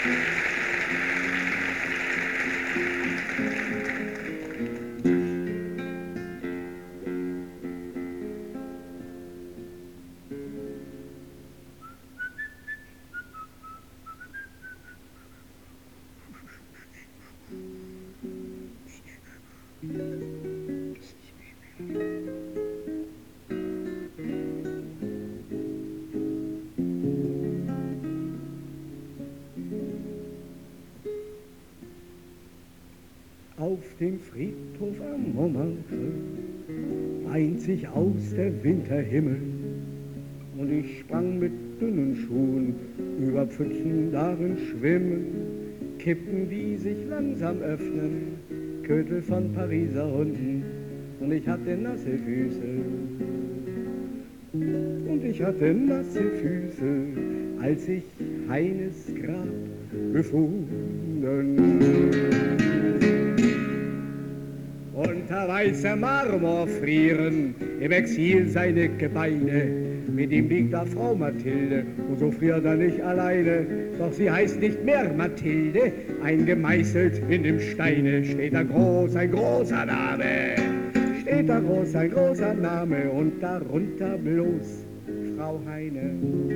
Auf dem Friedhof am Montmartre weint sich aus der Winterhimmel und ich sprang mit dünnen Schuhen über Pfützen, darin schwimmen, Kippen, die sich langsam öffnen, Kötel von Pariser Hunden und ich hatte nasse Füße. Und ich hatte nasse Füße, als ich Heines Grab gefunden. Unter weißer Marmor frieren im Exil seine Gebeine. Mit ihm liegt da Frau Mathilde und so friert er nicht alleine. Doch sie heißt nicht mehr Mathilde, eingemeißelt in dem Steine steht da groß ein großer Name. Steht da groß ein großer Name und darunter bloß Frau Heine.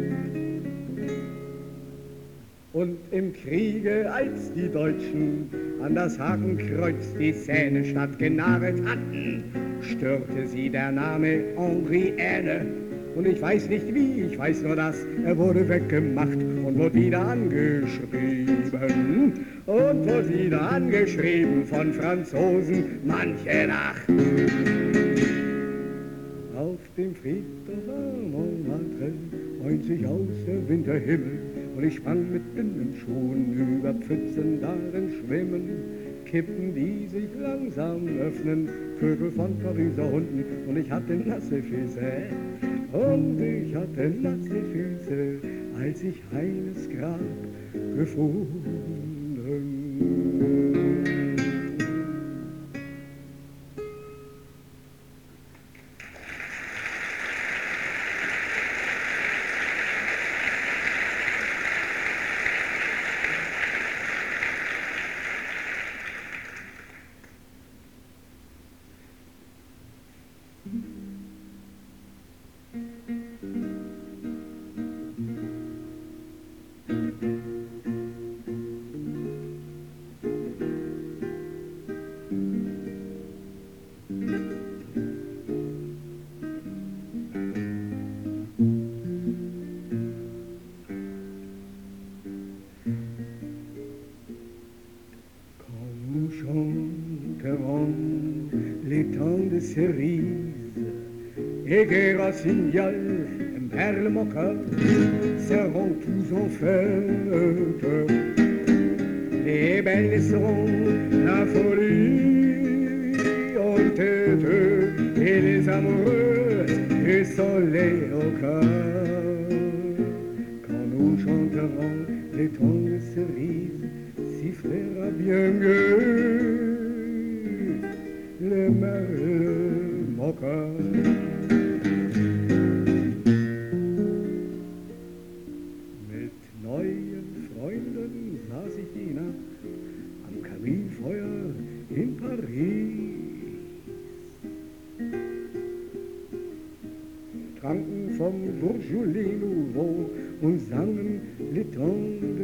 Und im Kriege, als die Deutschen an das Hakenkreuz die Sänestadt genagelt hatten, störte sie der Name Henrienne. Und ich weiß nicht wie, ich weiß nur, dass er wurde weggemacht und wurde wieder angeschrieben. Und wurde wieder angeschrieben von Franzosen manche Nacht. Auf dem Friedhof am Montmartre freut sich aus der Winterhimmel und ich sprang mit dünnen Schuhen über Pfützen, darin schwimmen, Kippen, die sich langsam öffnen, Vögel von Pariser Hunden und ich hatte nasse Füße. Und ich hatte nasse Füße, als ich Heines Grab gefunden. Et Rossignol, Merle Moqueur seront tous en fête. Les belles seront la folie en tête et les amoureux du soleil au cœur. Quand nous chanterons les tons de cerise, sifflera bien mieux le Merle Moqueur. Bourgeois Nouveau und sangen les tons de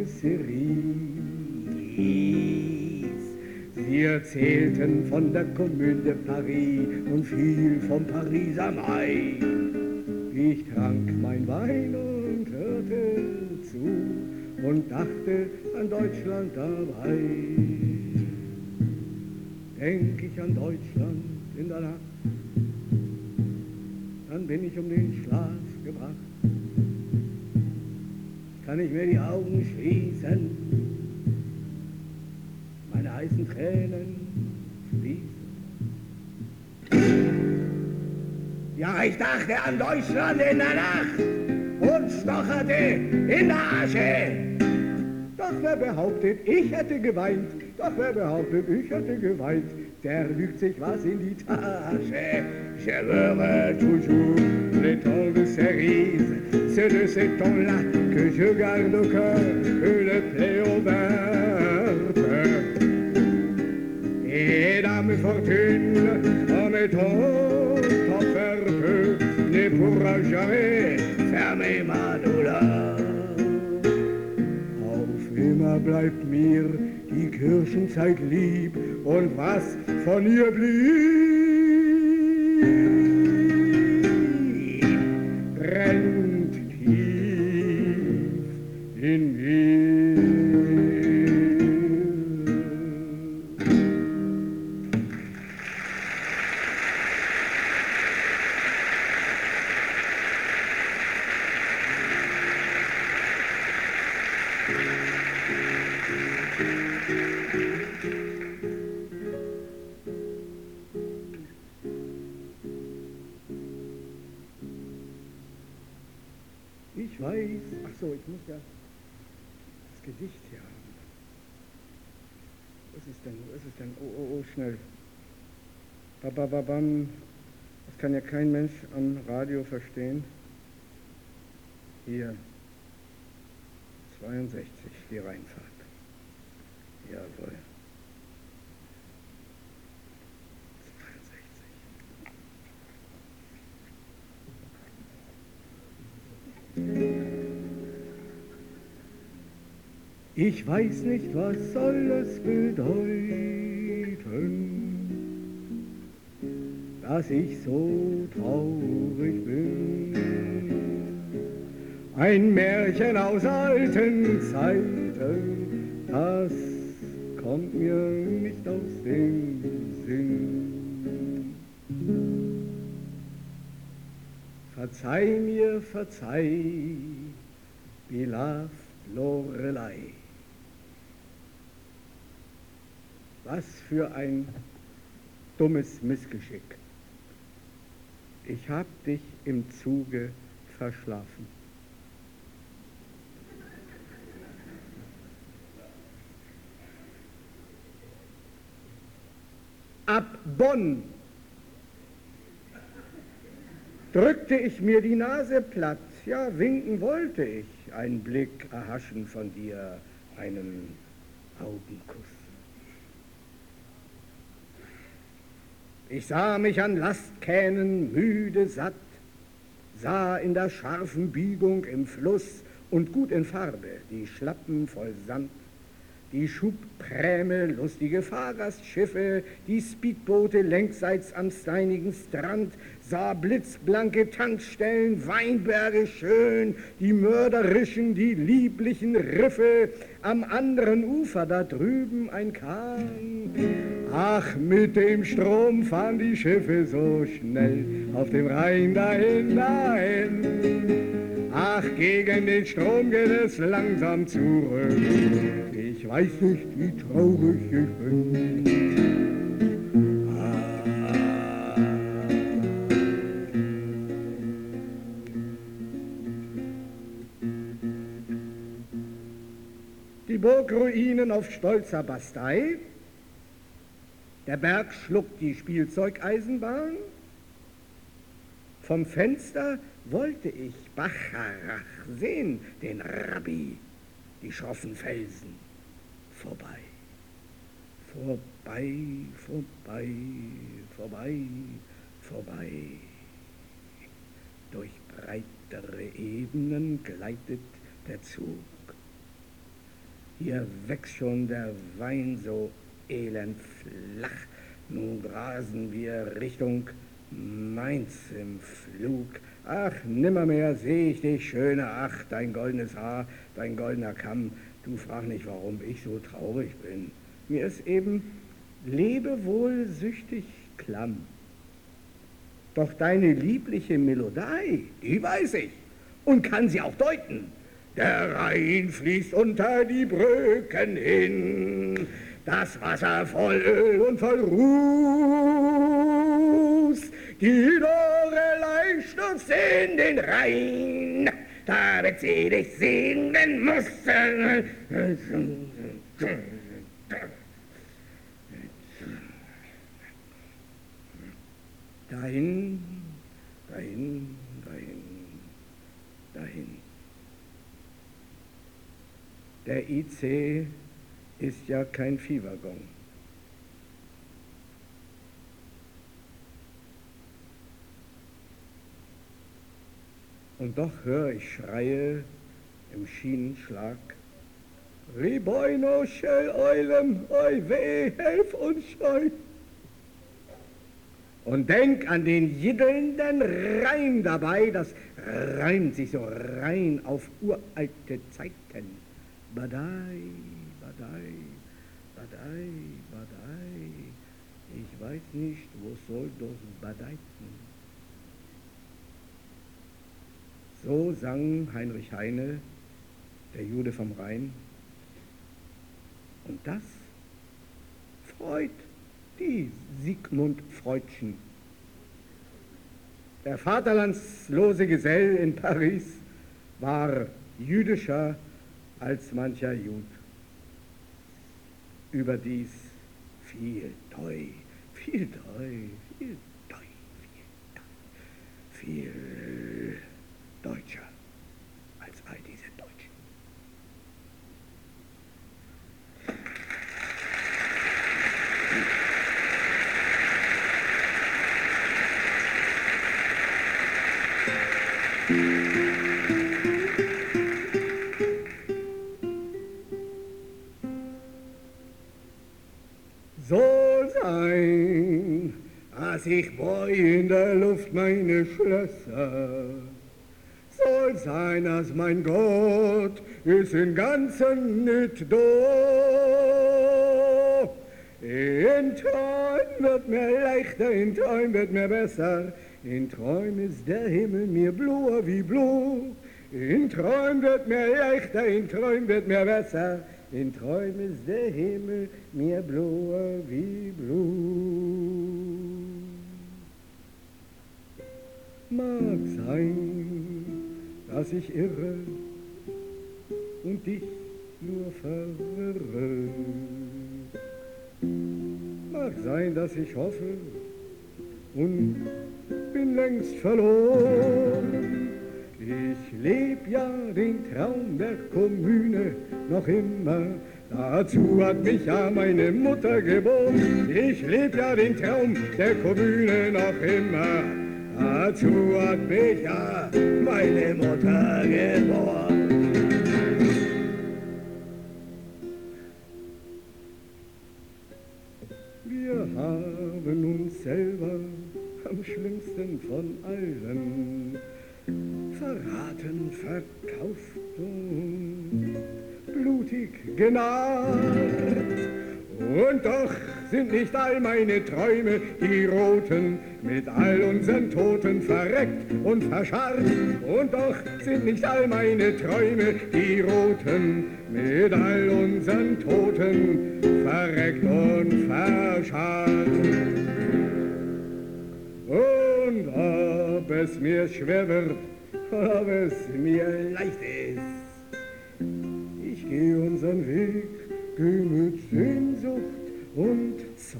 cerise. Sie erzählten von der Commune de Paris und viel vom Pariser Mai. Ich trank mein Wein und hörte zu und dachte an Deutschland dabei. Denk ich an Deutschland in der Nacht, dann bin ich um den Schlaf gebracht. Kann ich mir die Augen schließen, meine heißen Tränen fließen. Ja, ich dachte an Deutschland in der Nacht und stocherte in der Asche. Doch wer behauptet, ich hätte geweint, doch wer behauptet, ich hätte geweint, der lügt sich was in die Tasche. Je verrai toujours les temps de cerise, c'est de ces temps-là que je garde au cœur une plaie ouverte. Et Dame Fortune, en mettant offerte, ne pourra jamais fermer ma douleur. Auf immer bleibt mir die Kirchenzeit lieb und was von ihr blieb, brennt tief in mir. Ich weiß, ach so, ich muss ja das Gedicht hier haben. Was ist denn, oh, schnell. Babababam, das kann ja kein Mensch am Radio verstehen. Hier, 62, die Rheinfahrt. Jawohl. 62. Ich weiß nicht, was soll es bedeuten, dass ich so traurig bin. Ein Märchen aus alten Zeiten, das kommt mir nicht aus dem Sinn. Verzeih mir, verzeih, beloved Lorelei. Was für ein dummes Missgeschick. Ich hab dich im Zuge verschlafen. Ab Bonn drückte ich mir die Nase platt, ja, winken wollte ich, einen Blick erhaschen von dir, einen Augenkuss. Ich sah mich an Lastkähnen müde satt, sah in der scharfen Biegung im Fluss und gut in Farbe die Schlappen voll Sand, die Schubpräme, lustige Fahrgastschiffe, die Speedboote längsseits am steinigen Strand, sah blitzblanke Tankstellen, Weinberge schön, die mörderischen, die lieblichen Riffe, am anderen Ufer da drüben ein Kahn. Ach, mit dem Strom fahren die Schiffe so schnell, auf dem Rhein dahin, dahin. Ach, gegen den Strom geht es langsam zurück. Ich weiß nicht, wie traurig ich bin. Die Burgruinen auf stolzer Bastei, der Berg schluckt die Spielzeugeisenbahn. Vom Fenster wollte ich Bacharach sehen, den Rabbi, die schroffen Felsen. Vorbei, vorbei, vorbei, vorbei, vorbei. Durch breitere Ebenen gleitet der Zug. Hier wächst schon der Wein so elend flach. Nun rasen wir Richtung Mainz im Flug. Ach, nimmermehr seh ich dich, Schöne, ach, dein goldenes Haar, dein goldener Kamm. Du frag nicht, warum ich so traurig bin. Mir ist eben lebewohlsüchtig klamm. Doch deine liebliche Melodie, die weiß ich und kann sie auch deuten. Der Rhein fließt unter die Brücken hin, das Wasser voll Öl und voll Ruß. Die Lorelei stürzt in den Rhein, da wird sie dich singen müssen. Dahin, dahin, dahin, dahin. Der IC ist ja kein Viehwaggon. Und doch höre ich Schreie im Schienenschlag. Riboino, schell Eulem, oi weh, helf uns scheu. Und denk an den jiddelnden Reim dabei, das reimt sich so rein auf uralte Zeiten. Badei, badei, badei, badei, ich weiß nicht, wo soll das badeiten. So sang Heinrich Heine, der Jude vom Rhein. Und das freut die Sigmund Freudchen. Der vaterlandslose Gesell in Paris war jüdischer als mancher Jud. Überdies viel Deu, viel Deu, viel Deu, viel deutscher als all diese Deutschen. Soll sein, als ich bohr in der Luft meine Schlösser. Soll sein, als mein Gott ist im Ganzen nicht da. In Träumen wird mir leichter, in Träumen wird mir besser. In Träumen ist der Himmel mir bluer wie Blut. In Träumen wird mir leichter, in Träumen wird mir besser. In Träumen ist der Himmel mir bluer wie Blut. Mag sein, dass ich irre und dich nur verwirre. Mag sein, dass ich hoffe und bin längst verloren. Ich leb ja den Traum der Kommune noch immer, dazu hat mich ja meine Mutter geboren. Ich leb ja den Traum der Kommune noch immer, dazu hat mich ja meine Mutter geboren. Wir haben uns selber am schlimmsten von allen verraten, verkauft und blutig genarrt. Und doch sind nicht all meine Träume, die roten, mit all unseren Toten verreckt und verscharrt. Und doch sind nicht all meine Träume, die roten, mit all unseren Toten verreckt und verscharrt. Und ob es mir schwer wird, ob es mir leicht ist, ich gehe unseren Weg, geh mit Sehnsucht und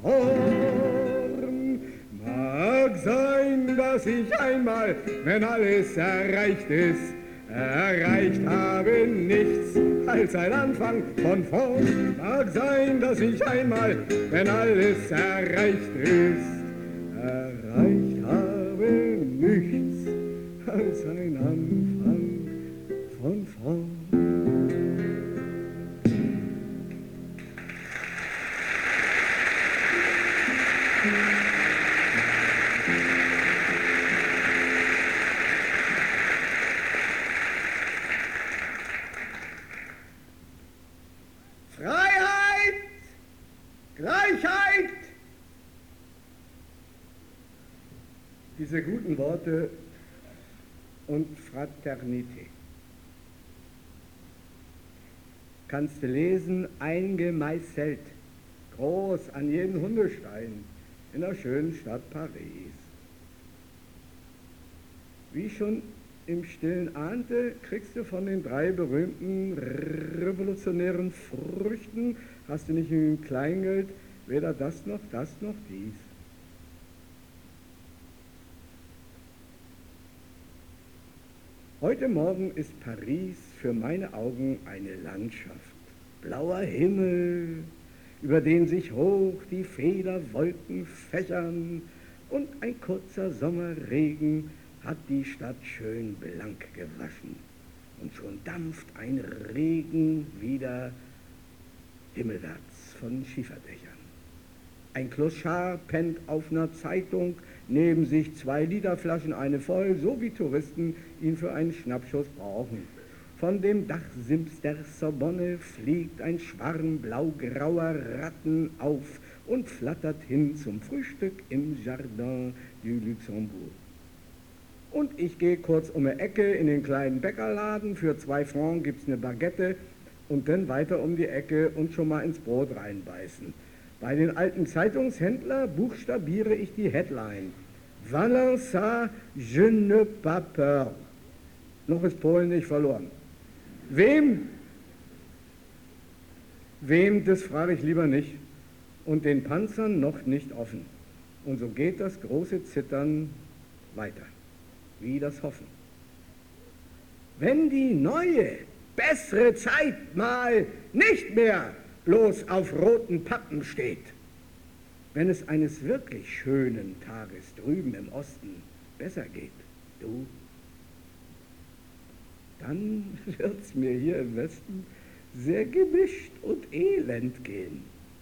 Zorn. Mag sein, dass ich einmal, wenn alles erreicht ist, erreicht habe nichts als ein Anfang von vorn. Mag sein, dass ich einmal, wenn alles erreicht ist, erreicht habe nichts als ein Anfang von vorn. Freiheit, Gleichheit. Diese guten Worte und Fraternität kannst du lesen, eingemeißelt, groß an jeden Hundestein in der schönen Stadt Paris. Wie ich schon im Stillen ahnte, kriegst du von den 3 berühmten revolutionären Früchten, hast du nicht im Kleingeld weder das noch dies. Heute Morgen ist Paris für meine Augen eine Landschaft. blauer Himmel, über den sich hoch die Federwolken fächern, und ein kurzer Sommerregen hat die Stadt schön blank gewaschen. Und schon dampft ein Regen wieder himmelwärts von Schieferdächern. Ein Clochard pennt auf einer Zeitung, neben sich 2 Literflaschen, eine voll, so wie Touristen ihn für einen Schnappschuss brauchen. Von dem Dachsims der Sorbonne fliegt ein Schwarm blaugrauer Ratten auf und flattert hin zum Frühstück im Jardin du Luxembourg. Und ich gehe kurz um die Ecke in den kleinen Bäckerladen, für 2 Francs gibt's eine Baguette und dann weiter um die Ecke und schon mal ins Brot reinbeißen. Bei den alten Zeitungshändler buchstabiere ich die Headline. Valença, je ne pas peur. Noch ist Polen nicht verloren. Wem, das frage ich lieber nicht. Und den Panzern noch nicht offen. Und so geht das große Zittern weiter, wie das Hoffen. Wenn die neue, bessere Zeit mal nicht mehr bloß auf roten Pappen steht, wenn es eines wirklich schönen Tages drüben im Osten besser geht, dann wird's mir hier im Westen sehr gemischt und elend gehen.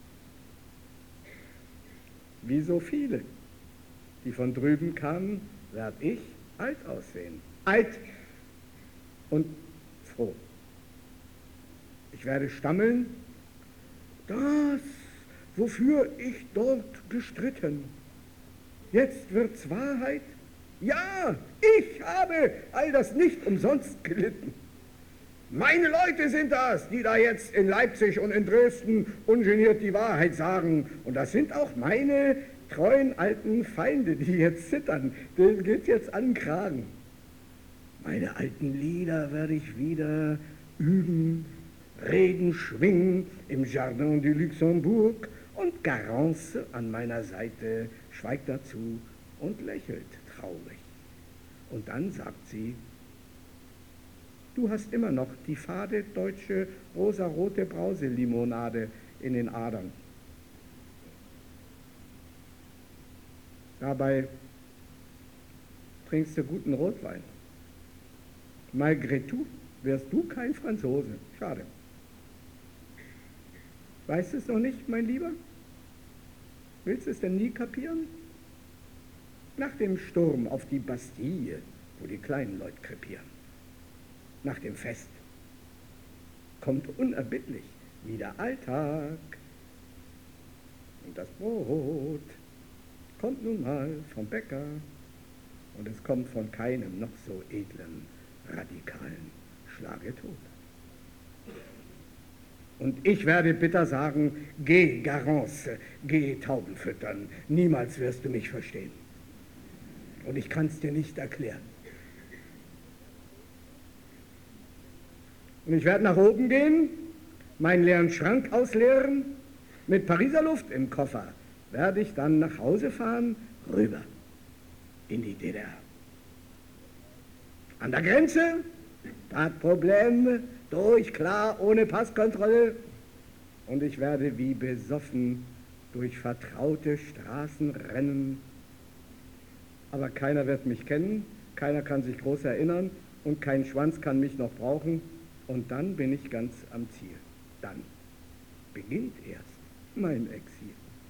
Wie so viele, die von drüben kamen, werd ich alt aussehen. Alt und froh. Ich werde stammeln, das, wofür ich dort gestritten. Jetzt wird's Wahrheit. Ja, ich habe all das nicht umsonst gelitten. Meine Leute sind das, die da jetzt in Leipzig und in Dresden ungeniert die Wahrheit sagen. Und das sind auch meine treuen alten Feinde, die jetzt zittern. Denen geht's jetzt an den Kragen. Meine alten Lieder werde ich wieder üben, reden, schwingen im Jardin du Luxembourg, und Garance an meiner Seite schweigt dazu und lächelt traurig. Und dann sagt sie: Du hast immer noch die fade deutsche rosarote Brauselimonade in den Adern. Dabei trinkst du guten Rotwein. Malgré tout wärst du kein Franzose. Schade. Weißt du es noch nicht, mein Lieber? Willst du es denn nie kapieren? Nach dem Sturm auf die Bastille, wo die kleinen Leute krepieren, nach dem Fest, kommt unerbittlich wieder Alltag. Und das Brot kommt nun mal vom Bäcker, und es kommt von keinem noch so edlen, radikalen Schlage tot. Und ich werde bitter sagen: Geh, Garance, geh Tauben füttern, niemals wirst du mich verstehen. Und ich kann's dir nicht erklären. Und ich werde nach oben gehen, meinen leeren Schrank ausleeren, mit Pariser Luft im Koffer werde ich dann nach Hause fahren, rüber in die DDR. An der Grenze, das Problem, durch, klar, ohne Passkontrolle. Und ich werde wie besoffen durch vertraute Straßen rennen. Aber keiner wird mich kennen, keiner kann sich groß erinnern und kein Schwanz kann mich noch brauchen. Und dann bin ich ganz am Ziel. Dann beginnt erst mein Exil.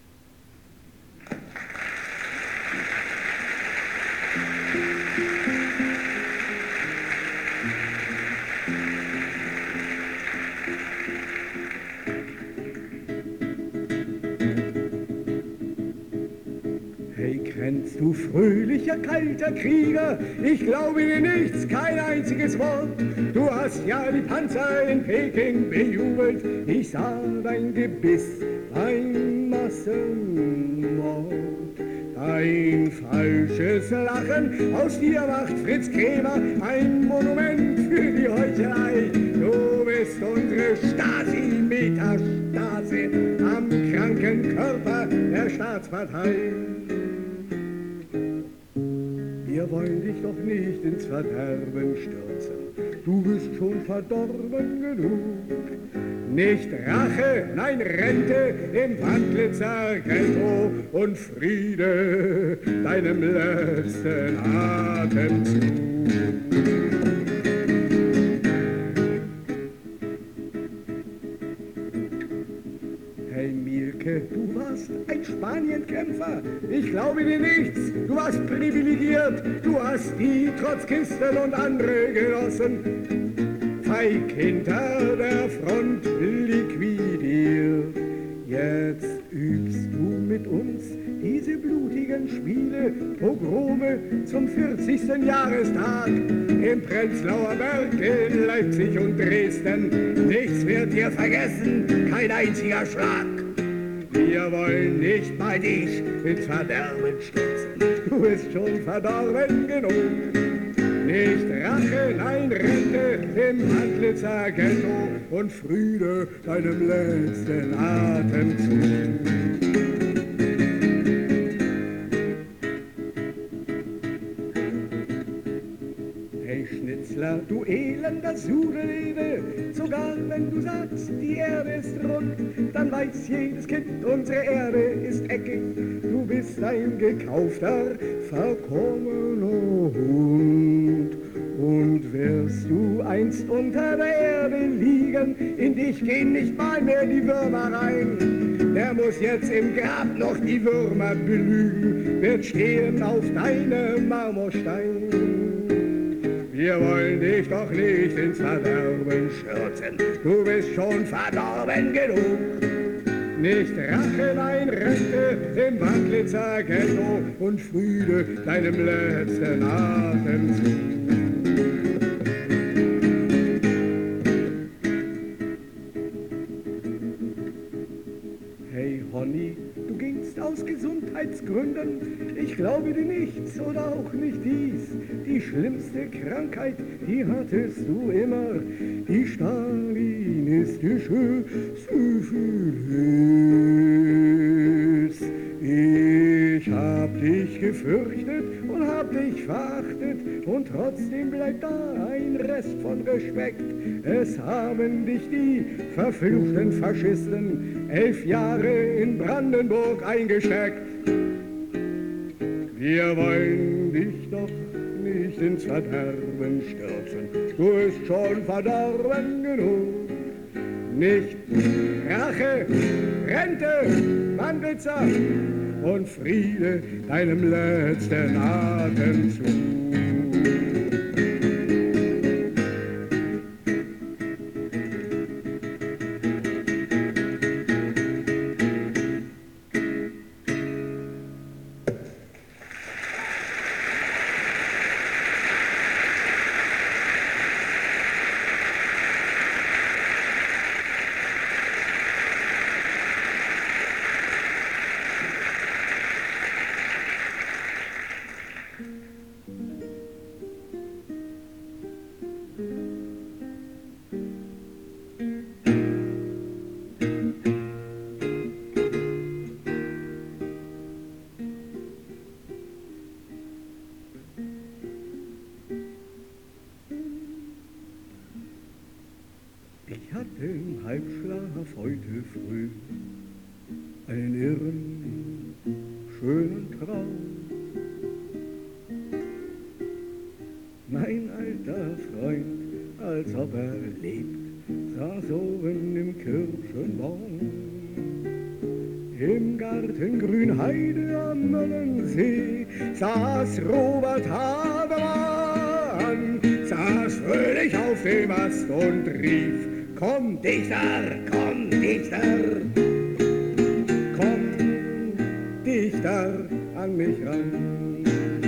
Hey, grenzt du fröhlicher, kalter Krieger, ich glaube dir nichts, kein einziges Wort. Du hast ja die Panzer in Peking bejubelt, ich sah dein Gebiss beim Massenmord. Dein falsches Lachen, aus dir macht Fritz Kremer ein Monument für die Heuchelei. Du bist unsere Stasi-Metastase am kranken Körper der Staatspartei. Wir Wir wollen dich doch nicht ins Verderben stürzen, du bist schon verdorben genug. Nicht Rache, nein Rente im Wandlitzer Ghetto und Friede deinem letzten Atemzug. Hey Mielke, du warst ein Spanienkämpfer, ich glaube dir nichts, du warst privilegiert, du hast die Trotzkisten und andere Genossen feig hinter der Front liquidiert. Jetzt übst du mit uns diese blutigen Spiele, Pogrome zum 40. Jahrestag im Prenzlauer Berg, in Leipzig und Dresden. Nichts wird dir vergessen, kein einziger Schlag. Wir wollen nicht bei dich ins Verderben stürzen, du bist schon verdorben genug. Nicht Rache, nein Rente im Antlitzer Ghetto und Friede deinem letzten Atemzug. Hey Schnitzler, du elender Sudelede, sogar wenn du sagst, die Erde ist rund, dann weiß jedes Kind, unsere Erde ist eckig. Du bist ein gekaufter, verkommener Hund. Und wirst du einst unter der Erde liegen, in dich gehen nicht mal mehr die Würmer rein. Der muss jetzt im Grab noch die Würmer belügen, wird stehen auf deinem Marmorstein. Wir wollen dich doch nicht ins Verderben stürzen, du bist schon verdorben genug. Nicht Rache, nein Rente im Wandlitzer Ghetto und Friede deinem letzten Atemzug. Hey Honey, du gingst aus Gesundheitsgründen, ich glaube dir nichts oder auch nicht dies. Die schlimmste Krankheit, die hattest du immer, die stalinistische Syphilis. Ich hab dich gefürchtet und hab dich verachtet und trotzdem bleibt da ein Rest von Respekt. Es haben dich die verfluchten Faschisten 11 Jahre in Brandenburg eingesteckt. Wir wollen dich doch nicht ins Verderben stürzen, du bist schon verdorben genug. Nicht Rache, Rente, Wandlitzer und Friede deinem letzten Atemzug. Ich hatte im Halbschlaf heute früh einen irren, schönen Traum. Mein alter Freund, als ob er lebt, saß oben im Kirschenbaum. Im Garten Grünheide am Möllensee saß Robert Habermann, saß fröhlich auf dem Ast und rief: Komm, Dichter, komm, Dichter, komm, Dichter, an mich ran.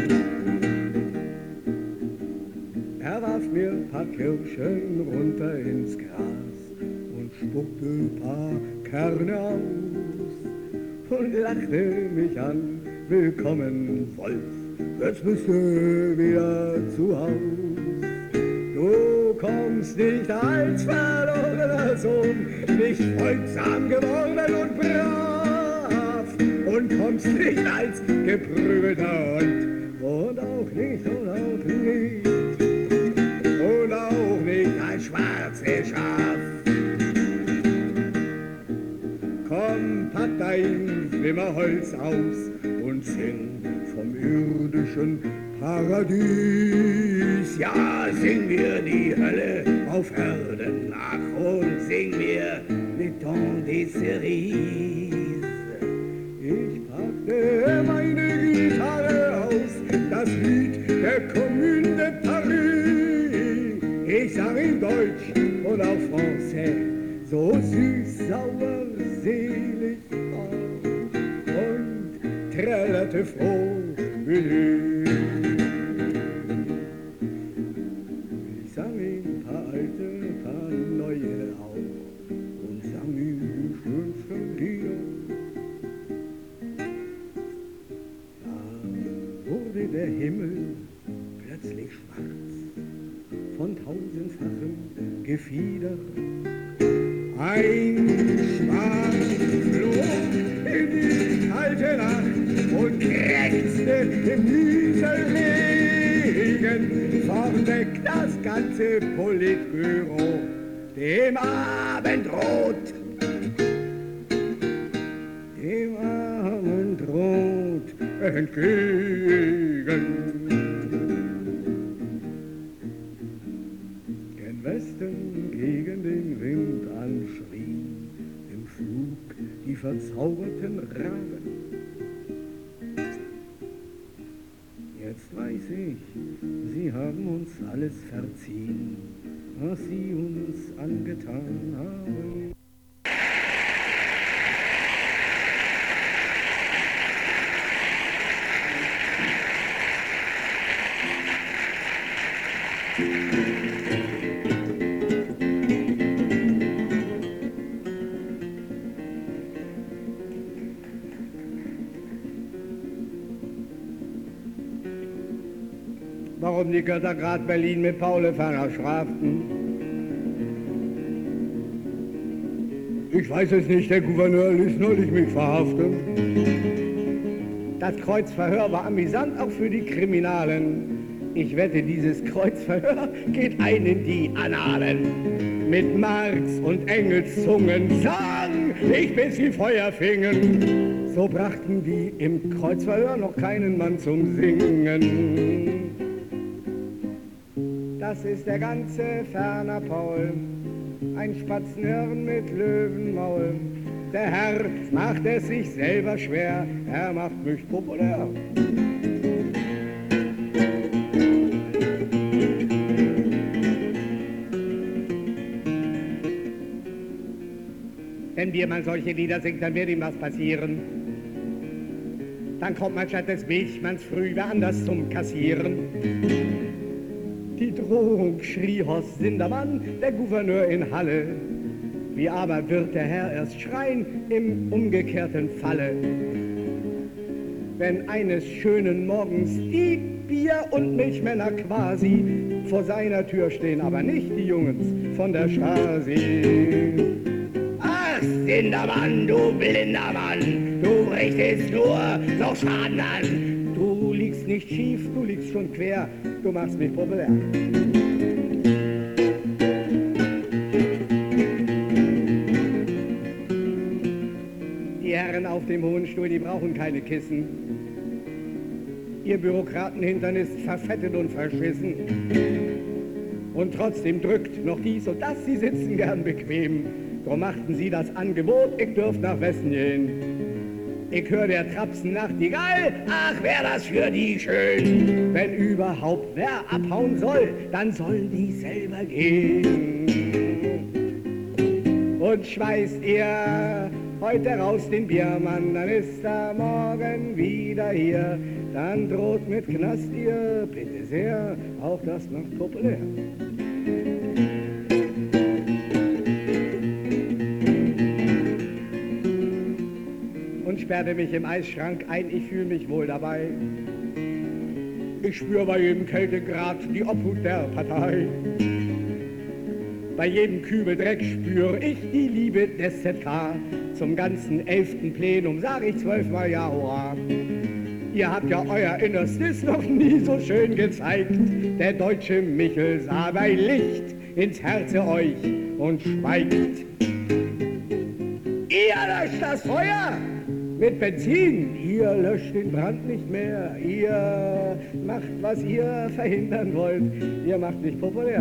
Er warf mir ein paar Kirschen runter ins Gras und spuckte ein paar Kerne aus und lachte mich an: Willkommen, Wolf, jetzt bist du wieder zu Haus. Du kommst nicht als verlorener Sohn, nicht folgsam geworden und brav, und kommst nicht als geprügelter Hund, Und auch nicht, und auch nicht, und auch nicht ein schwarzes Schaf. Komm, pack dein Flimmerholz aus und sing vom irdischen Paradies. Ja, sing mir die Hölle auf Erden nach und sing mir les temps des cerises. Ich packte meine Gitarre aus, das Lied der Commune de Paris. Ich sang in Deutsch und auch Français, so süß, sauer, selig und trällerte froh wie ich. Ich sang ein paar alte, ein paar neue auch und sang ihm die schönsten Lieder. Da wurde der Himmel plötzlich schwarz von tausendfachem Gefieder. Ein Schwan flog in die kalte Nacht und krächzte im Nieselregen, vorweg das ganze Politbüro dem Abendrot. Dem Abendrot entgegen. Gen Westen gegen den Wind anschrien, im Flug die verzauberten Raben. Jetzt weiß ich, sie haben uns alles verziehen, was sie uns angetan haben. Warum die Götter grad Berlin mit Paule Ferner straften? Ich weiß es nicht, der Gouverneur ließ neulich mich verhaften. Das Kreuzverhör war amüsant, auch für die Kriminalen. Ich wette, dieses Kreuzverhör geht ein in die Annalen. Mit Marx und Engels Zungen sang ich, bis sie Feuer fingen. So brachten die im Kreuzverhör noch keinen Mann zum Singen. Das ist der ganze Ferner Paul, ein Spatzenhirn mit Löwenmaul. Der Herr macht es sich selber schwer, er macht mich populär. Wenn Biermann solche Lieder singt, dann wird ihm was passieren. Dann kommt man statt des Milchmanns früh wer anders zum Kassieren. Die Drohung schrie Horst Sindermann, der Gouverneur in Halle. Wie aber wird der Herr erst schreien im umgekehrten Falle? Wenn eines schönen Morgens die Bier- und Milchmänner quasi vor seiner Tür stehen, aber nicht die Jungens von der Stasi. Ach, Sindermann, du blinder Mann, du richtest nur noch Schaden an. Du liegst nicht schief, du liegst schon quer, du machst mich populär. Die Herren auf dem hohen Stuhl, die brauchen keine Kissen. Ihr Bürokratenhintern ist verfettet und verschissen. Und trotzdem drückt noch dies und das, sie sitzen gern bequem. Drum machten sie das Angebot, ich dürft nach Westen gehen. Ich hör der Trapsen Nachtigall, ach, wär das für die schön. Wenn überhaupt wer abhauen soll, dann sollen die selber gehen. Und schmeißt ihr heute raus den Biermann, dann ist er morgen wieder hier. Dann droht mit Knast ihr, bitte sehr, auch das macht populär. Sperrte mich im Eisschrank ein, ich fühle mich wohl dabei. Ich spür bei jedem Kältegrad die Obhut der Partei. Bei jedem Kübel Dreck spür ich die Liebe des ZK. Zum ganzen 11. Plenum sag ich 12-mal Ja, hurra. Ihr habt ja euer Innerstes noch nie so schön gezeigt. Der deutsche Michel sah bei Licht ins Herze euch und schweigt. Ihr löscht das Feuer mit Benzin, ihr löscht den Brand nicht mehr. Ihr macht, was ihr verhindern wollt. Ihr macht nicht populär.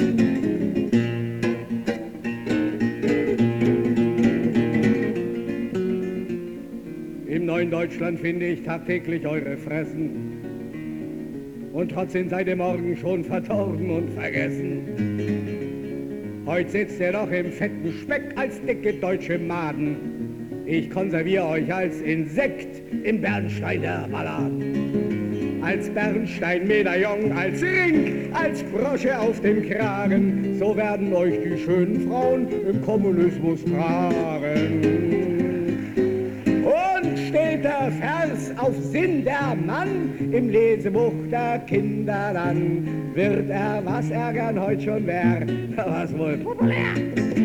Im neuen Deutschland finde ich tagtäglich eure Fressen. Und trotzdem seid ihr morgen schon verdorben und vergessen. Heute sitzt ihr doch im fetten Speck als dicke deutsche Maden. Ich konserviere euch als Insekt im Bernstein der Balladen. Als Bernstein-Medaillon, als Ring, als Brosche auf dem Kragen. So werden euch die schönen Frauen im Kommunismus tragen. Und steht der Vers auf Sinn der Mann im Lesebuch der Kinder, dann wird er, was er gern heute schon wär, was wohl populär.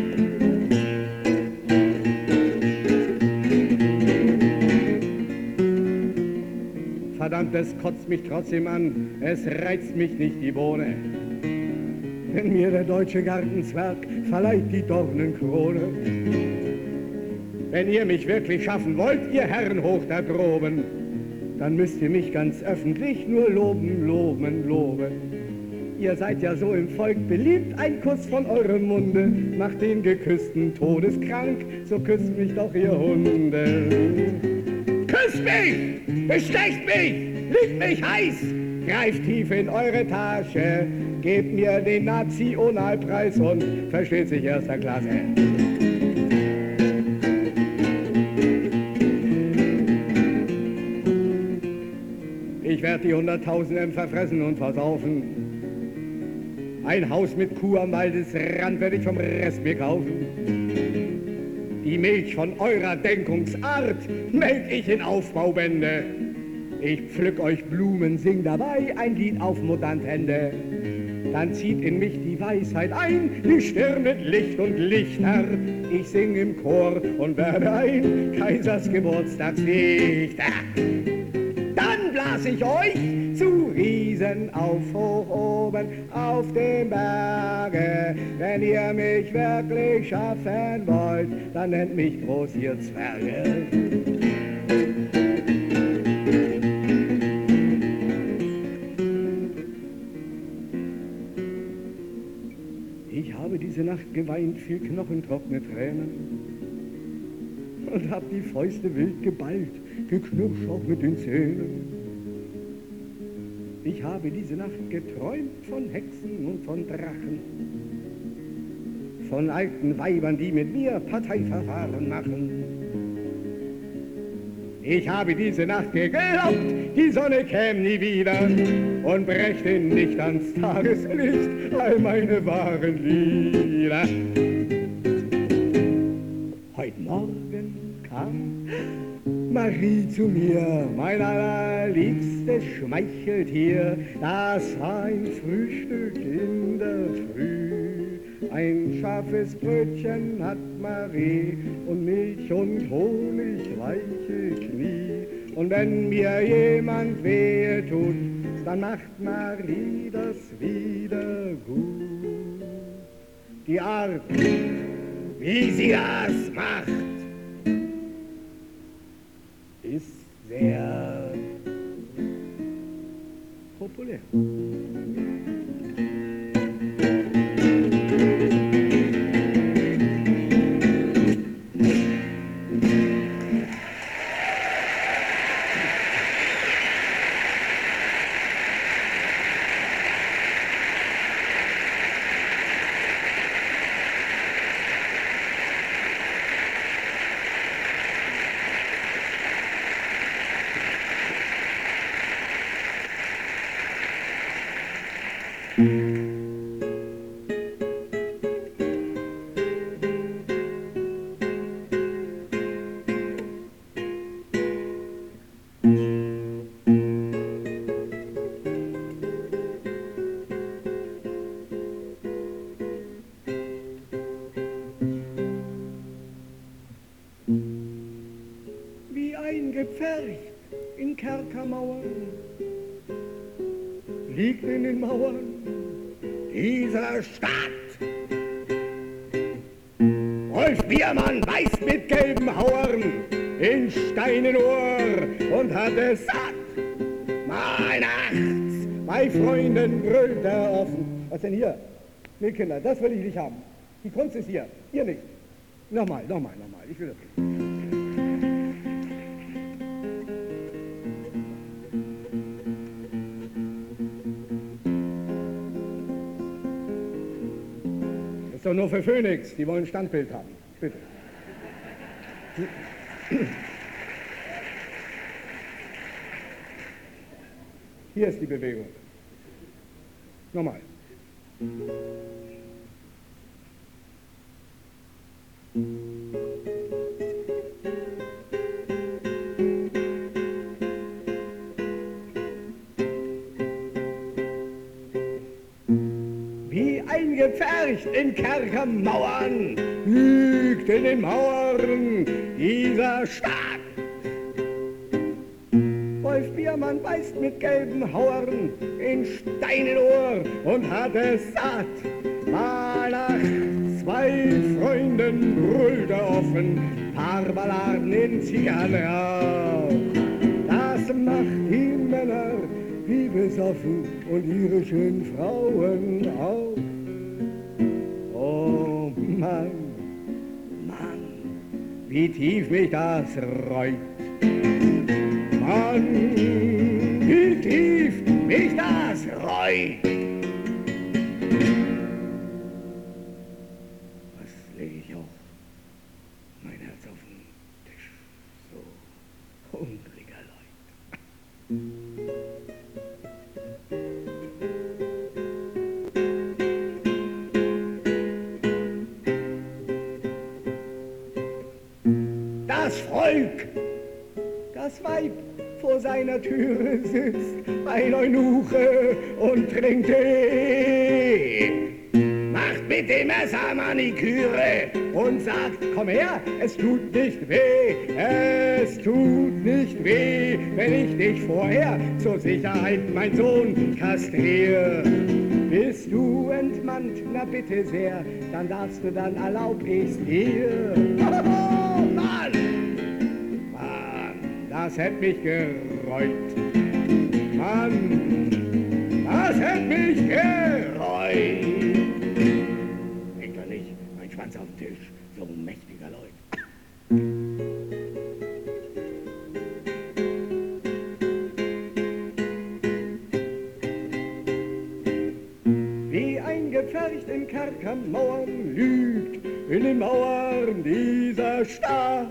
Verdammt, es kotzt mich trotzdem an, es reizt mich nicht die Bohne. Wenn mir der deutsche Gartenzwerg verleiht die Dornenkrone. Wenn ihr mich wirklich schaffen wollt, ihr Herren hoch da droben, dann müsst ihr mich ganz öffentlich nur loben, loben, loben. Ihr seid ja so im Volk beliebt, ein Kuss von eurem Munde macht den Geküssten todeskrank, so küsst mich doch ihr Hunde. Küsst mich, bestecht mich, liebt mich heiß, greift tief in eure Tasche, gebt mir den Nationalpreis und versteht sich erster Klasse. Ich werde die Hunderttausenden verfressen und versaufen. Ein Haus mit Kuh am Waldesrand werde ich vom Rest mir kaufen. Die Milch von eurer Denkungsart melk ich in Aufbaubände. Ich pflück euch Blumen, sing dabei ein Lied auf Mutanthände. Dann zieht in mich die Weisheit ein, die Stirn mit Licht und Lichter. Ich sing im Chor und werde ein Kaisers Geburtstagsdichter. Dann blas ich euch zu Riesen auf, hoch oben auf dem Berge. Wenn ihr mich wirklich schaffen wollt, dann nennt mich groß, ihr Zwerge. Ich habe diese Nacht geweint, viel knochentrockene Tränen und hab die Fäuste wild geballt, geknirscht auch mit den Zähnen. Ich habe diese Nacht geträumt von Hexen und von Drachen, von alten Weibern, die mit mir Parteiverfahren machen. Ich habe diese Nacht geglaubt, die Sonne käme nie wieder und brächte nicht ans Tageslicht all meine wahren Lieder. Heute Morgen kam Marie zu mir, mein allerliebstes Schmeicheltier. Das war ein Frühstück in der Früh. Ein scharfes Brötchen hat Marie und Milch und Honig, weiche Knie. Und wenn mir jemand wehe tut, dann macht Marie das wieder gut. Die Art, wie sie das macht, ist sehr populär. Kerkermauern, liegt in den Mauern dieser Stadt. Rolf Biermann beißt mit gelben Hauern in Steinenohr und hat es satt. Mal nachts bei Freunden brüllt er offen. Was denn hier? Nee, Kinder, das will ich nicht haben. Die Kunst ist hier, ihr nicht. Nochmal, ich will das nicht. Das ist doch nur für Phoenix, die wollen ein Standbild haben. Bitte. Hier ist die Bewegung. Nochmal. Wie eingepfercht in Kerkermauern liegt in den Mauern dieser Stadt. Wolf Biermann beißt mit gelben Hauern in Steinenohr und hat es satt. Mal nachts bei Freunden brüllt er offen, paar Balladen in Zigarrenrauch. Das macht die Männer wie besoffen und ihre schönen Frauen auch. Oh Mann, wie tief mich das reut. Mann, wie tief mich das reut. Was leg ich auch mein Herz auf den Tisch, so hungriger Leut. Das Volk, das Weib vor seiner Türe sitzt ein Eunuche und trinkt Tee. Macht mit dem Messer Maniküre und sagt, komm her, es tut nicht weh, es tut nicht weh, wenn ich dich vorher zur Sicherheit, mein Sohn, kastriere. Bist du entmannt, na bitte sehr, dann darfst du, dann erlaub ich's dir. Oh, Mann! Das hätt mich gereut. Mann, das hätt mich gereut. Hängt doch nicht mein Schwanz auf den Tisch, so mächtiger Leut. Wie eingepfercht in Kerkermauern liegt in den Mauern dieser Stadt.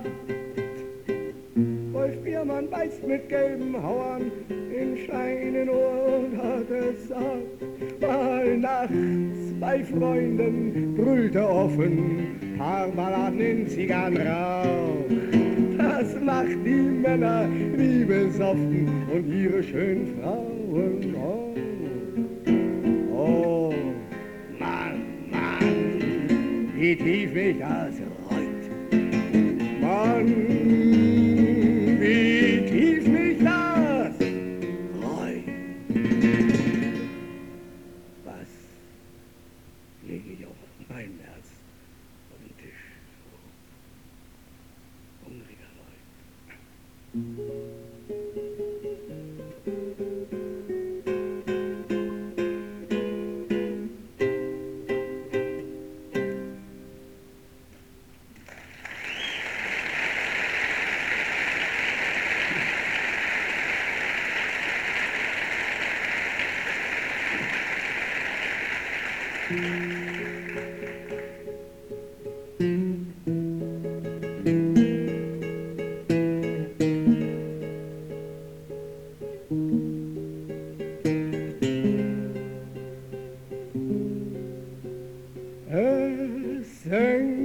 Wolf Biermann beißt mit gelben Hauern in Steinenohr und hat es satt. Mal nachts bei Freunden brüllt er offen, paar Balladen in Zigarrenrauch. Das macht die Männer wie besoffen und ihre schönen Frauen auch. Oh, Mann, wie tief mich das reut. Mann, wie tief mich das reut. Was lege ich auf mein Herz auf den Tisch, so hungriger Leut. Es senkt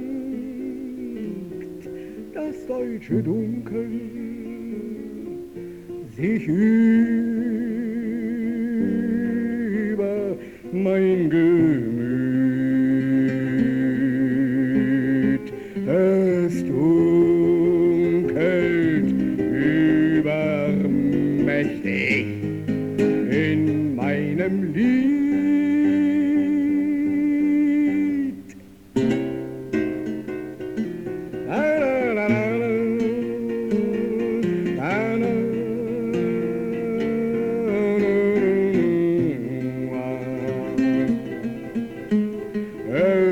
das deutsche Dunkel sich über mein Gemüt. Es dunkelt über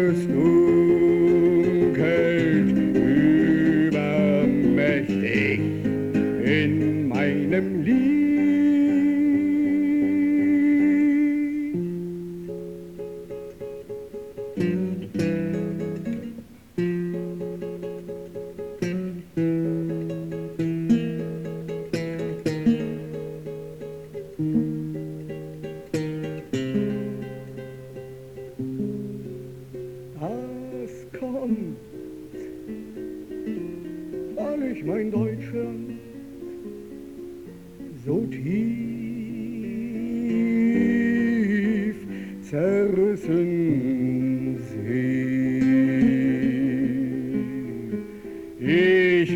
es dunkelt übermächtig in meinem Lied. Weil ich mein Deutschland so tief zerrissen sehe. Ich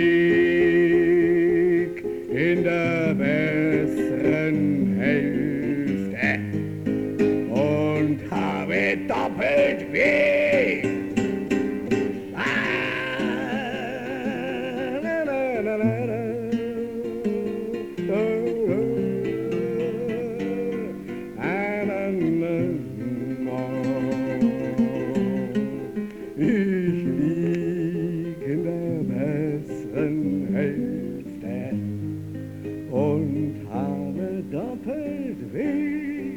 lieg in der besseren Hälfte und habe doppelt weh. Ich lieg in der besseren Hälfte und habe doppelt weh.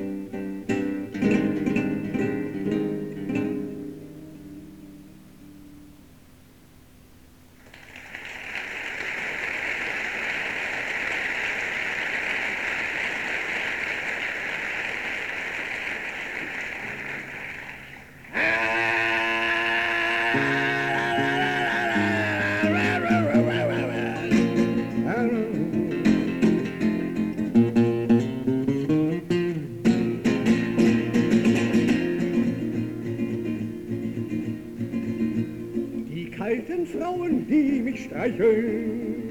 Die kalten Frauen, die mich streicheln,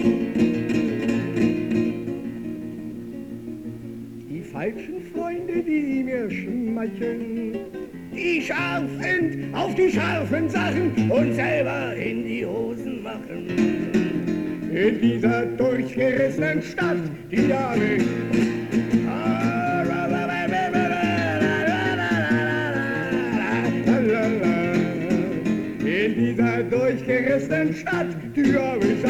die falschen Freunde, die mir schmeicheln, die scharf sind auf die scharfen Sachen und selber in die Hosen machen. In dieser durchgerissenen Stadt, die habe ich in dieser durchgerissenen Stadt, die habe ich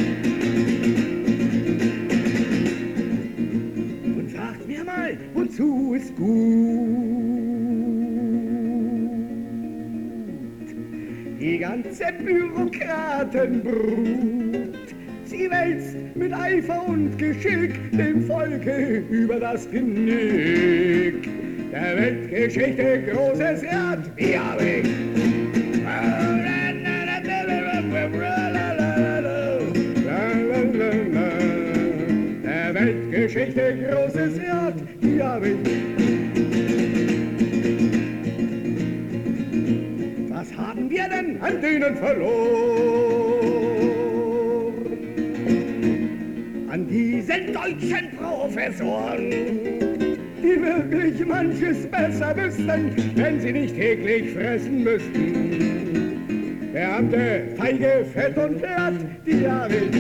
und sagt mir mal, wozu ist gut? Die ganze Bürokratenbrut, sie wälzt mit Eifer und Geschick dem Volke über das Genick. Der Weltgeschichte großes Rad, wie habe ich der Weltgeschichte großes Rad, die habe ich. Was haben wir denn an denen verloren? An diesen deutschen Professoren, die wirklich manches besser wüssten, wenn sie nicht täglich fressen müssten. Beamte, feige, fett und glatt, die habe ich.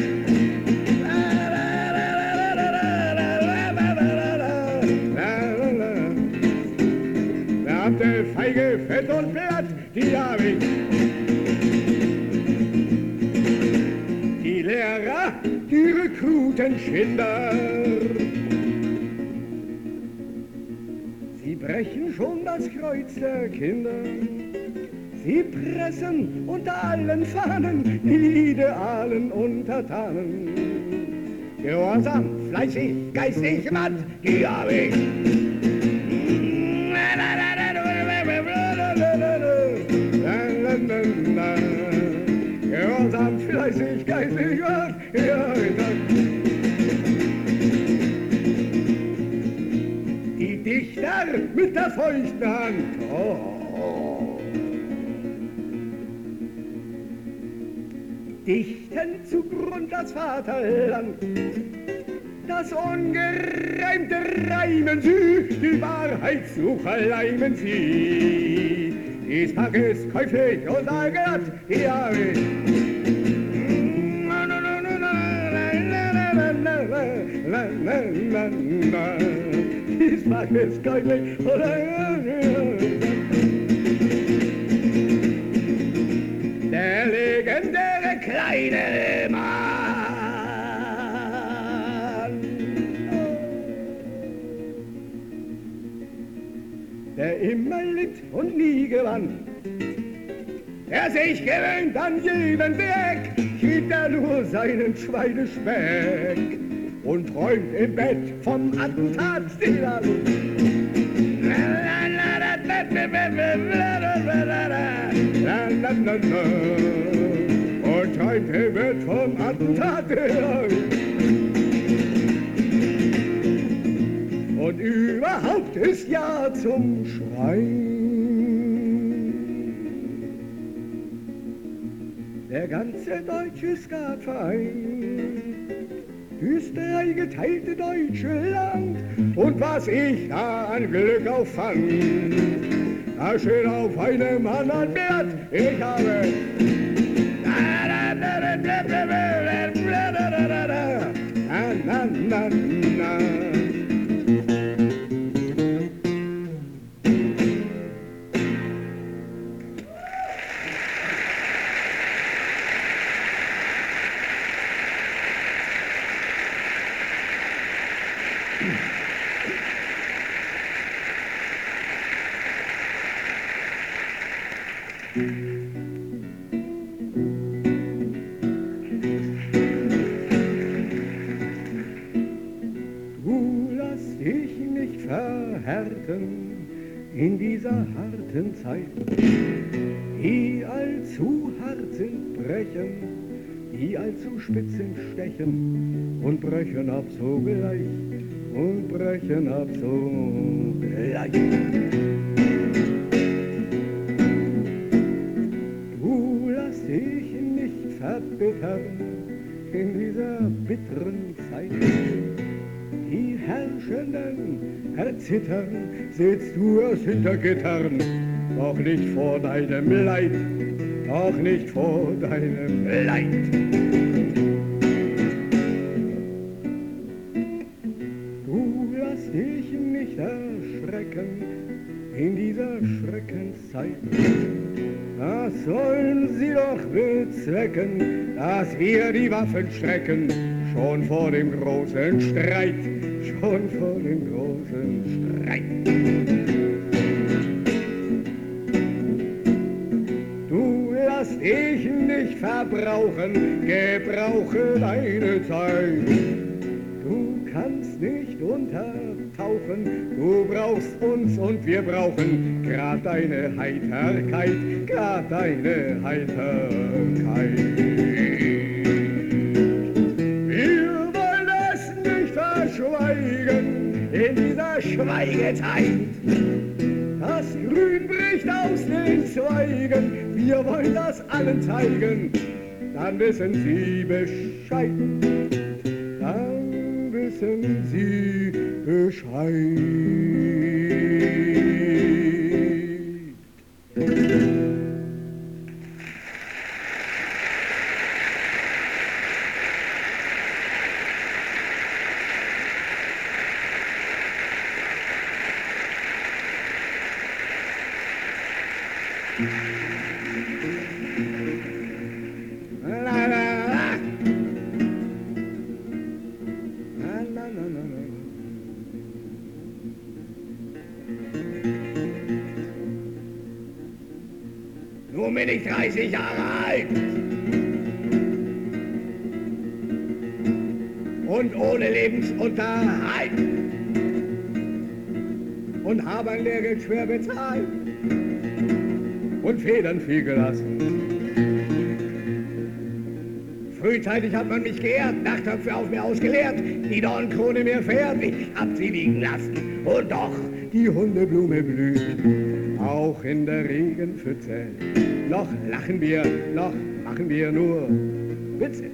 Beamte, feige, fett und glatt, die habe ich. Die Lehrer, die Rekruten, Schinder, sie brechen schon das Kreuz der Kinder. Sie pressen unter allen Fahnen die idealen Untertanen. Gehorsam, fleißig, geistig, matt, die habe ich. Gehorsam, fleißig, geistig, matt, die habe ich. Die Dichter mit der feuchten Hand, oh. Dichten zugrund das Vaterland, das Ungereimte reimen sie, die Wahrheitssucher leimen sie. Dies Pack ist käuflich und allglatt, die habe ich. Dies Pack ist käuflich und allglatt. kleine Mann. Der immer litt und nie gewann, er sich gewöhnt an jeden Weg, hielt er nur seinen Schweinespeck und träumt im Bett vom Attentat stiller. Und träumt im Bett vom Attentat stiller. Und überhaupt ist ja zum Schreien. Der ganze deutsche Skatverein, düster geteilte deutsche Land. Und was ich da an Glück auffand, da steht auf einem anderen Blatt, ich habe na, na, na, na. Du lass dich nicht verhärten in dieser harten Zeit. Die allzu hart sind, brechen, die allzu spitz sind, stechen und brechen ab sogleich, und brechen ab sogleich. Du lass dich nicht verbittern in dieser bitteren Zeit. Die Herrschenden erzittern, sitzt du erst hinter Gittern, doch nicht vor deinem Leid, doch nicht vor deinem Leid. Du lass dich nicht erschrecken in dieser Schreckenszeit. Das sollen sie doch bezwecken, dass wir die Waffen strecken, schon vor dem großen Streit, schon vor dem großen Streit. Du lass dich nicht verbrauchen, gebrauche deine Zeit. Du kannst nicht untertauchen, du brauchst uns und wir brauchen grad deine Heiterkeit, grad deine Heiterkeit. Wir wollen es nicht verschweigen in dieser Schweigezeit. Das Grün bricht aus den Zweigen, wir wollen das allen zeigen, dann wissen sie Bescheid. Dann wissen Sie Bescheid. La, la, la. Nun bin ich 30 Jahre alt und ohne Lebensunterhalt und habe ein Lehrgeld schwer bezahlt und Federn viel gelassen. Frühzeitig hat man mich geehrt, Nachttöpfe auf mir ausgeleert, die Dornkrone mir fährt, ich hab sie liegen lassen. Und doch, die Hundeblume blüht, auch in der Regenpfütze. Noch lachen wir, noch machen wir nur Witze.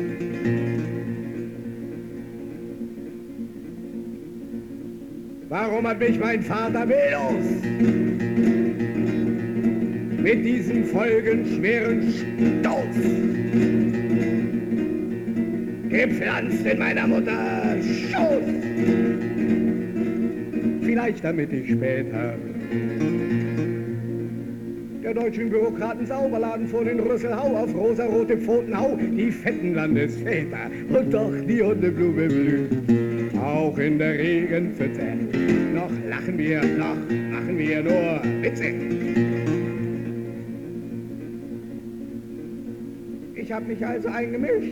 Warum hat mich mein Vater willlos mit diesem folgenschweren Stoß gepflanzt in meiner Mutter Schoß? Vielleicht damit ich später der deutschen Bürokraten Sauberladen vor den Rüsselhau, auf rosarote Pfoten hau, die fetten Landesväter und doch die Hundeblume blüht. Auch in der Regenpfütze, noch lachen wir, noch machen wir nur Witze. Ich hab mich also eingemischt.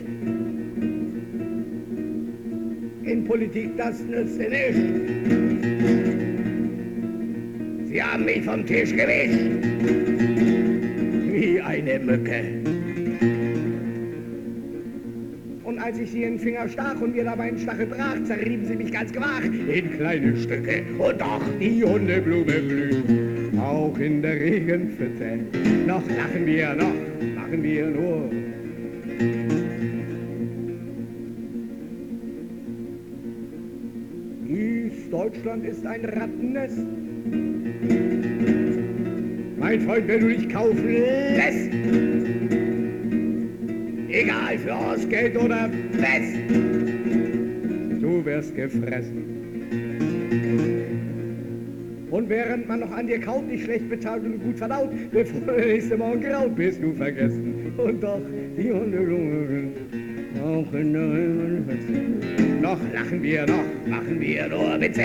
In Politik, das nützt nicht. Sie haben mich vom Tisch gewischt, wie eine Mücke. Und als ich sie in den Finger stach und mir dabei einen Stachel brach, zerrieben sie mich ganz gewagt in kleine Stücke. Und doch die Hundeblume blüht, auch in der Regenpfütze. Noch lachen wir, noch machen wir nur. Deutschland ist ein Rattennest. Mein Freund, wenn du dich kaufen lässt, egal für Ausgeld oder West, du wirst gefressen. Und während man noch an dir kaut, nicht schlecht bezahlt und gut verdaut, bevor der nächste Morgen graut, bist du vergessen. Und doch die Hundeblume auch in der Regenpfütze. Noch lachen wir, noch machen wir nur Witze.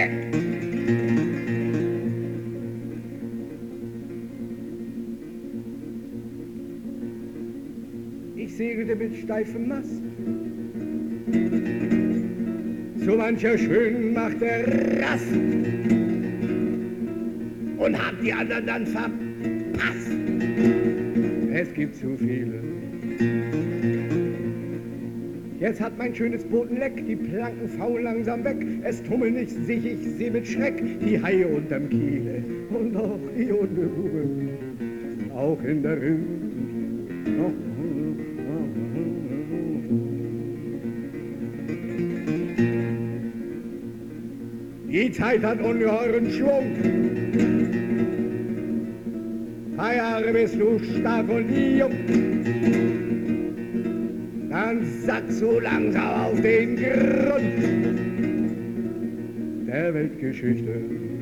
Ich segelte mit steifem Mast. So mancher schön macht der Rast und hab die anderen dann verpasst. Es gibt zu viele. Jetzt hat mein schönes Boot ein Leck, die Planken faulen langsam weg. Es tummeln nicht sich, ich seh mit Schreck die Haie unterm Kiele. Und auch die Hundeblume, auch in der Rübe. Die Zeit hat ungeheuren Schwung. 3 Jahre bist du stark und jung. Dann sackst du langsam auf den Grund der Weltgeschichte.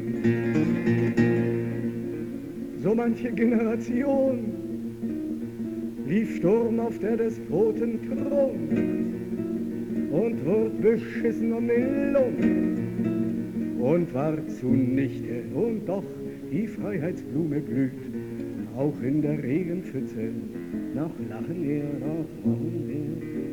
So manche Generation lief Sturm auf der Despoten Thron und wurde beschissen um den Lohn und war zunichte. Und doch die Freiheitsblume blüht, auch in der Regenpfütze. Noch lachen wir, noch machen wir.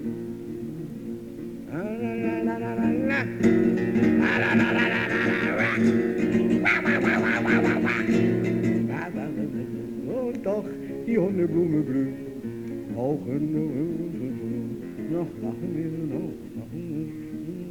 Und doch die Hundeblume blüht, auch in der Regenpfütze. Noch lachen wir, noch machen wir.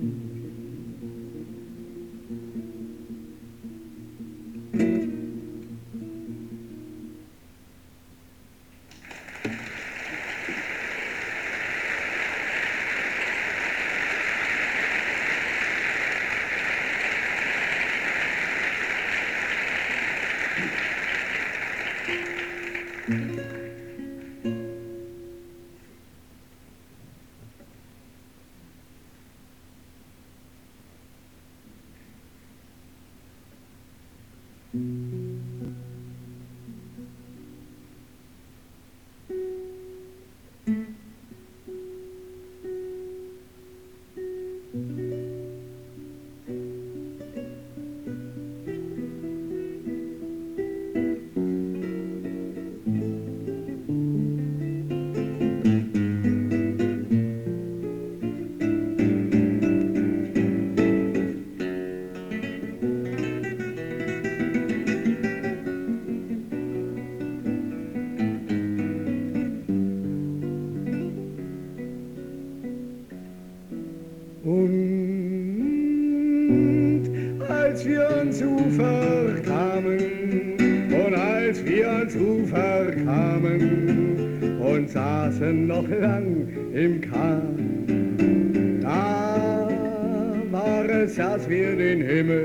Und als wir ans Ufer kamen, und als wir ans Ufer kamen und saßen noch lang im Kahn, da war es, als wir den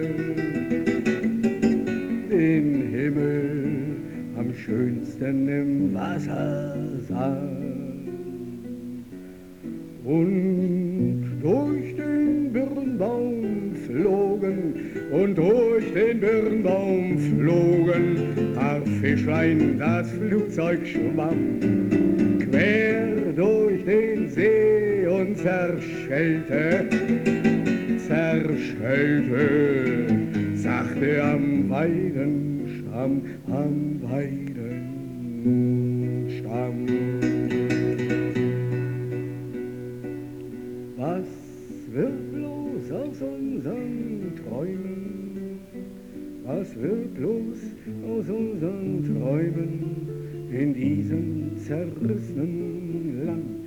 Himmel am schönsten im Wasser sahen. Und durch den Birnbaum flogen und durch den Birnbaum flogen, paar Fischlein, das Flugzeug schwamm, quer durch den See und zerschellte, sachte am Weidenstamm, am Weidenstamm. Was wird bloß aus unseren Träumen? Was wird bloß aus unseren Träumen in diesem zerrissenen Land?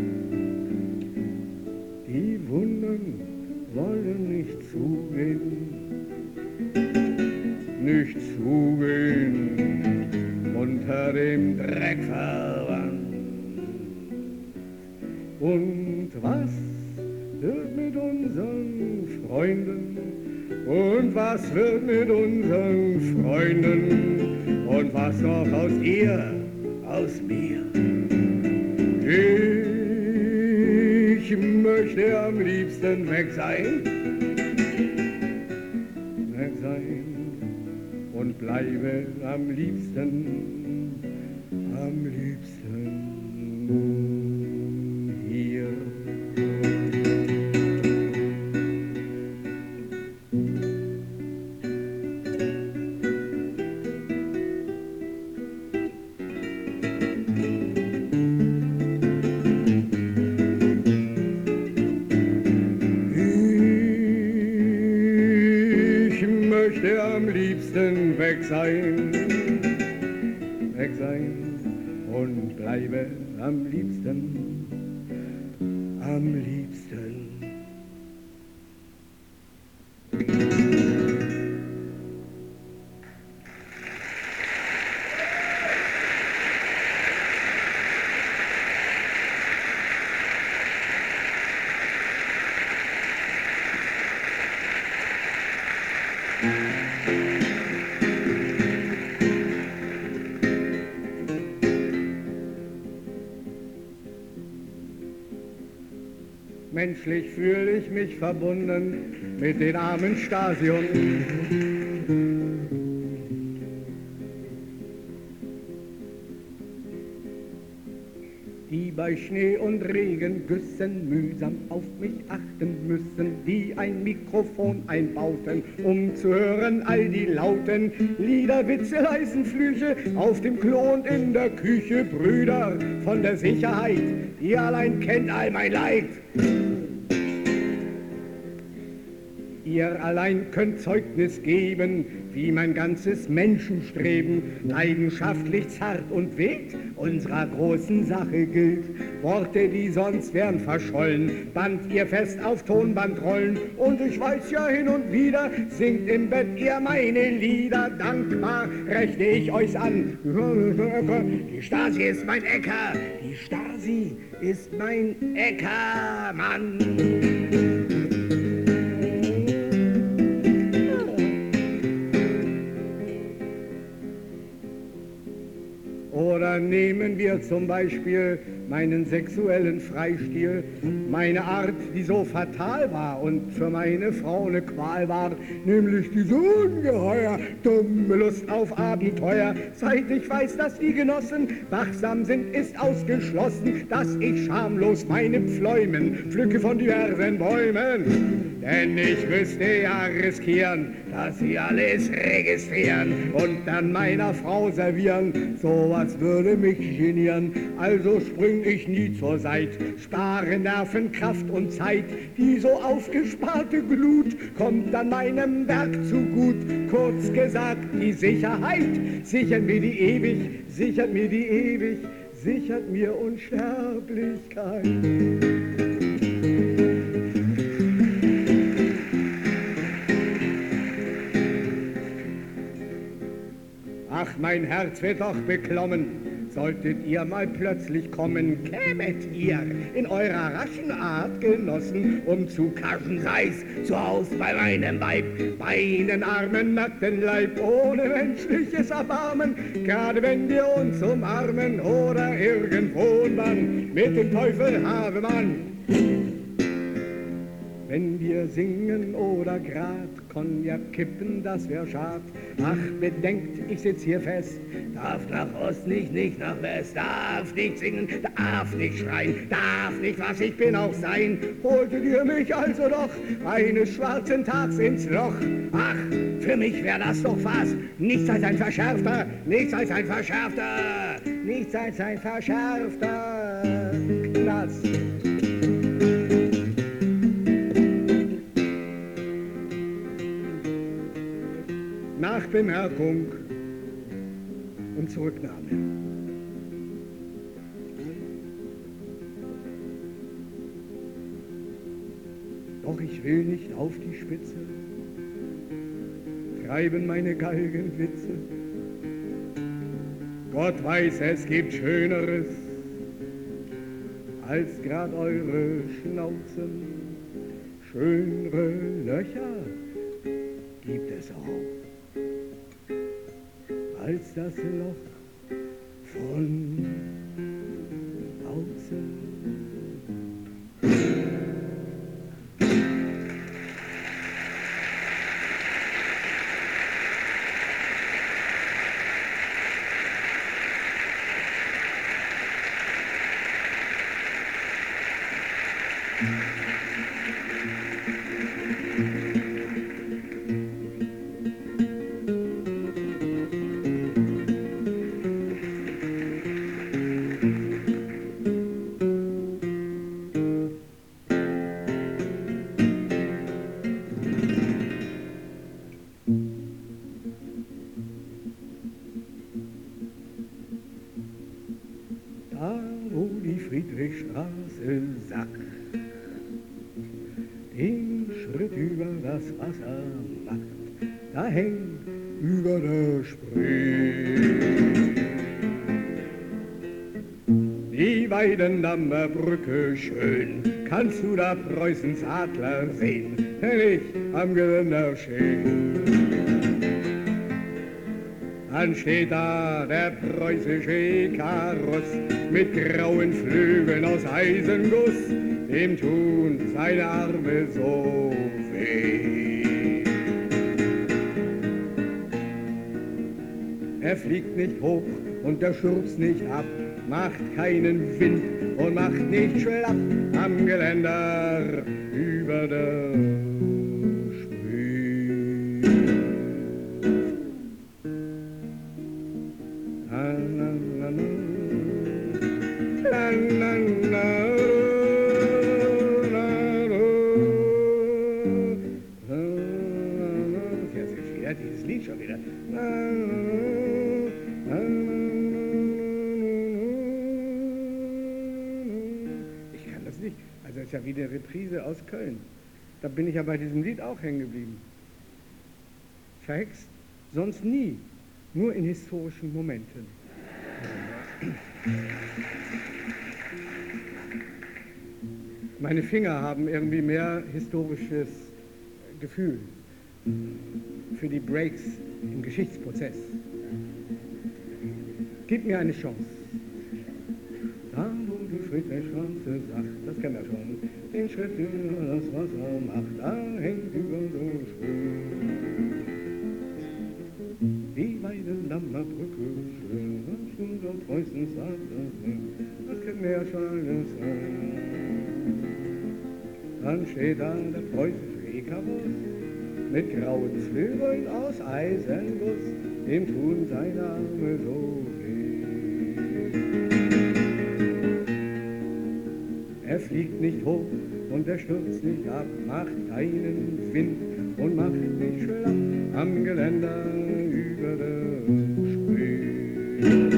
Die Wunden wollen nicht zugehen, unter dem Dreck verwandt. Und was wird mit unseren Freunden? Und was wird mit unseren Freunden? Und was noch aus ihr, aus mir? Ich möchte am liebsten weg sein und bleibe am liebsten hier. Am liebsten weg sein und bleibe am liebsten. Menschlich fühle ich mich verbunden mit den armen Stasi-Hunden. Die bei Schnee und Regengüssen mühsam auf mich achten müssen, die ein Mikrofon einbauten, um zu hören all die lauten Lieder, Witze, leisen Flüche auf dem Klo und in der Küche. Brüder von der Sicherheit, ihr allein kennt all mein Leid. Ihr allein könnt Zeugnis geben, wie mein ganzes Menschenstreben leidenschaftlich zart und wild unserer großen Sache gilt. Worte, die sonst wären verschollen, band ihr fest auf Tonbandrollen, und ich weiß ja hin und wieder, singt im Bett ihr meine Lieder. Dankbar rechne ich euch an. Die Stasi ist mein Äcker, die Stasi ist mein Äckermann. Oder nehmen wir zum Beispiel meinen sexuellen Freistil, meine Art, die so fatal war und für meine Frau eine Qual war, nämlich diese ungeheuer dumme Lust auf Abenteuer. Seit ich weiß, dass die Genossen wachsam sind, ist ausgeschlossen, dass ich schamlos meine Pfleumen pflücke von diversen Bäumen. Denn ich müsste ja riskieren, dass sie alles registrieren und dann meiner Frau servieren. Sowas würde mich genieren, also spring ich nie zur Seit. Spare Nerven, Kraft und Zeit, die so aufgesparte Glut kommt dann meinem Werk zu gut. Kurz gesagt, die Sicherheit sichert mir Unsterblichkeit. Ach, mein Herz wird doch beklommen, solltet ihr mal plötzlich kommen. Kämet ihr in eurer raschen Art, Genossen, um zu kaschen, sei's zu Haus bei meinem Weib, meinen armen, nackten Leib, ohne menschliches Erbarmen, gerade wenn wir uns umarmen, oder irgendwo ein Mann mit dem Teufel habe man. wenn wir singen oder grad Cognac kippen, das wär schad. Ach, bedenkt, ich sitz hier fest, darf nach Ost nicht nach West, darf nicht singen, darf nicht schreien, darf nicht, was ich bin, auch sein. Holtet ihr mich also doch eines schwarzen Tags ins Loch? Ach, für mich wär das doch was, nichts als ein verschärfter, nichts als ein verschärfter, nichts als ein verschärfter Knast. Nachbemerkung und Zurücknahme. Doch ich will nicht auf die Spitze, treiben meine Galgenwitze. Gott weiß, es gibt Schöneres als grad eure Schnauzen. Schönere Löcher gibt es auch als das Loch von außen. Friedrichstraße Sack, den Schritt über das Wasser macht, da hängt über der Spree die Weidendammer Brücke schön, kannst du da Preußens Adler sehen, wenn ich am Geländer steh. Dann steht da der preußische Ikarus mit grauen Flügeln aus Eisenguss, dem tun seine Arme so weh. Er fliegt nicht hoch und er stürzt nicht ab, macht keinen Wind und macht nicht schlapp am Geländer über der dieses Lied schon wieder. Ich kann das nicht. Also es ist ja wie eine Reprise aus Köln. Da bin ich ja bei diesem Lied auch hängen geblieben. Verhext, sonst nie. Nur in historischen Momenten. Meine Finger haben irgendwie mehr historisches Gefühl für die Breaks im Geschichtsprozess. Gib mir eine Chance. Da, wo die Friedrichstraße sagt, das kennen wir schon, den Schritt über das Wasser macht, da hängt über so schön die Weidendammer Brücke schön, was unser Preußen sagt, das kennen wir ja schon alles. Dann steht da der preußische Ikarus mit grauen Flügeln aus Eisenguss, dem tun seine Arme so weh. Er fliegt nicht hoch und er stürzt nicht ab, macht keinen Wind und macht nicht schlapp am Geländer über der Spree.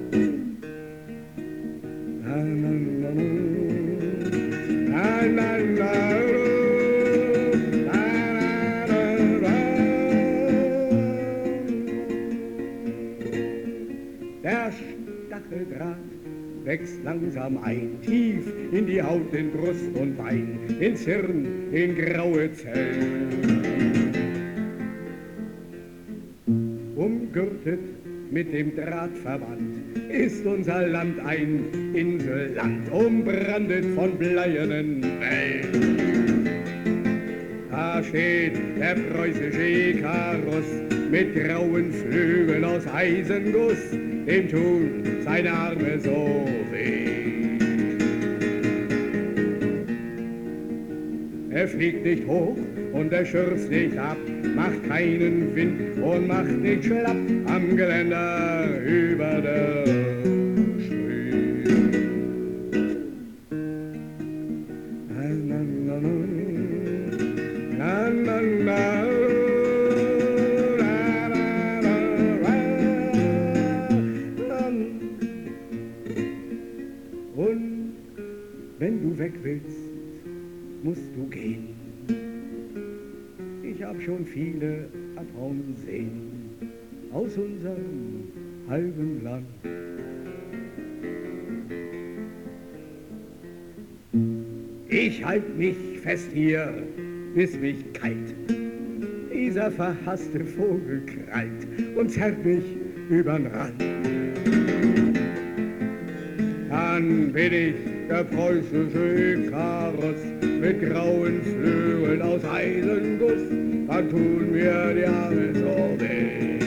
Na, na, na, na, na, na, na. Der Stacheldraht wächst langsam ein, tief in die Haut, in Brust und Bein, ins Hirn, in graue Zellen. Umgürtet mit dem Drahtverband ist unser Land ein Inselland, umbrandet von bleiernen Wellen. Da steht der preußische Ikarus mit grauen Flügeln aus Eisenguss, dem tun seine Arme so weh. Er fliegt nicht hoch und er stürzt nicht ab, macht keinen Wind und macht nicht schlapp am Geländer über der Spree. Na, na, na, na, na, na. Und wenn du weg willst, musst du gehen. Ich hab schon viele abhauen sehen aus unserem halben Land. Ich halt mich fest hier, bis mich kalt dieser verhasste Vogel krallt und zerrt mich übern Rand. Dann bin ich der preußische Ikarus mit grauen Flügeln aus Eisenguss, dann tun mir die Arme so weh.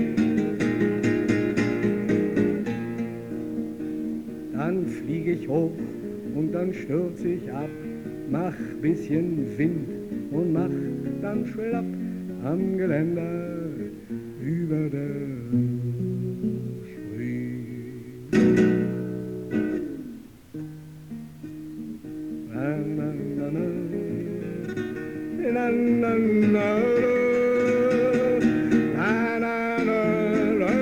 Dann flieg ich hoch und dann stürz ich ab, mach bisschen Wind und mach dann schlapp am Geländer über der Spree. Na, na, na, na. Na, na, na, na, na, na, na.